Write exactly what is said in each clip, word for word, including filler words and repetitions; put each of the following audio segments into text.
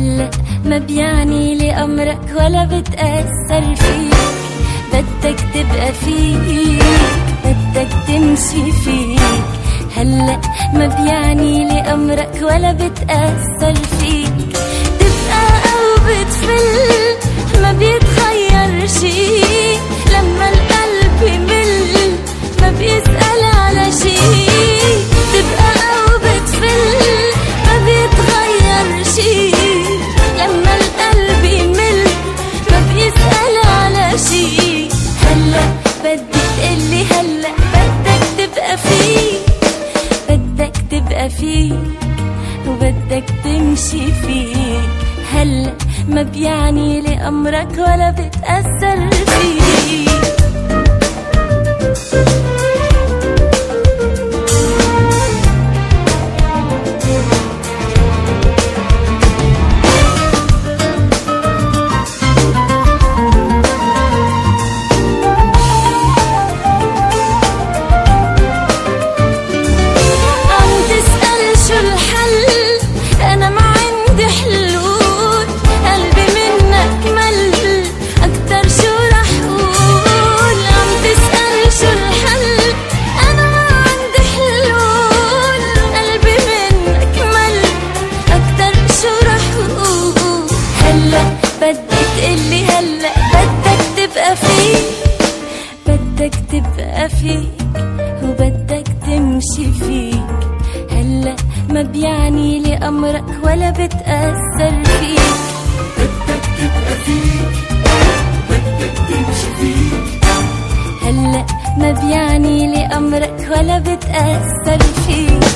هلأ ما بيعني لي أمرك ولا بتأثر فيك. بدك تبقى فيك، بدك تمشي فيك. هلأ ما بيعني لي أمرك ولا بتأثر فيك. تبقى أو بتفل ما بيتغير شي، لما القلب يمل ما بيسأل على شي. تبقى أو بتفل ما بيتغير شي، لما القلب يمل ما بيسأل على شي. هلأ بدك تقلي، هلأ بدك تبقى فيك، بدك تبقى فيك وبدك تمشي فيك. هلأ ما بيعني لي أمرك ولا بتأثر فيك. بدك تبقى فيك وبدك تمشي فيك. هلأ ما بيعني لي أمرك ولا بتأثر فيك. بدك تبقى فيك، بدك تمشي فيك. هلأ ما بيعني لي أمرك ولا بتأثر فيك.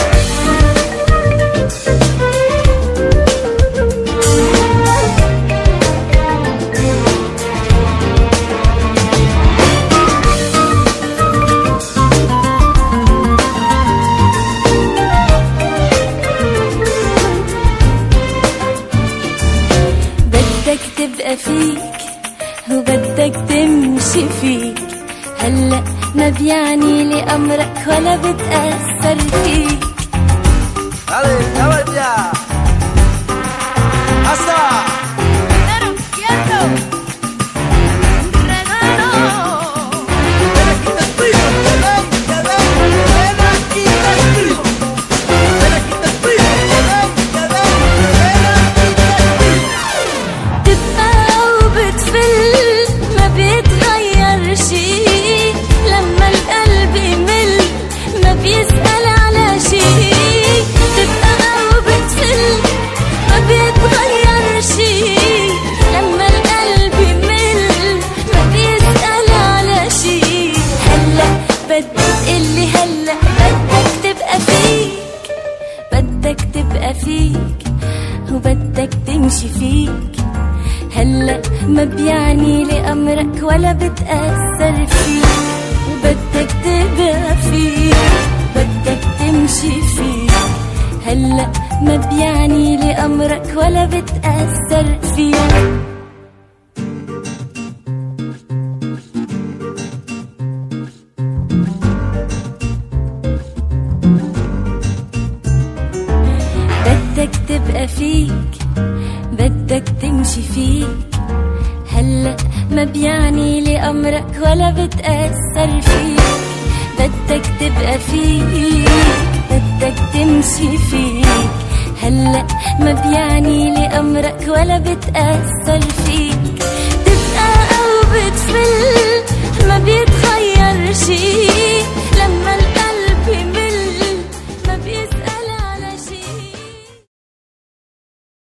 بدك تبقى فيك وبدك تمشي فيك. هلأ ما بيعني لي أمرك ولا بتأثر فيك. Dale, dale ya. Hasta. Pero quiero un regalo. Ven aquí te explico. Ven, ven, ven aquí te explico. Ven aquí te explico. Ven, ven, ven aquí te explico. تبقى وبتفل ما بيتغير شي، لما القلب يمل ما بيسأل على شي. تبقى وبتفل ما بيتغير شي، لما القلب يمل ما بيسأل على شي. هلأ بدك تقلي، هلأ بدك تبقى فيك، بدك تبقى فيك وبدك تمشي فيك. هلأ ما بيعني لي أمرك ولا بتأثر فيك. وبدك تبقى فيك، بدك تمشي فيك. هلأ ما بيعني لي أمرك ولا بتأثر فيك. بدك تبقى فيك، بدك تمشي فيك. هلأ ما بيعني لي أمرك ولا بتأثر فيك. بدك تبقى فيك، بدك تمشي فيك. هلأ ما بيعني لي أمرك ولا بتأثر فيك. تبقى أو بتفل ما بيتغير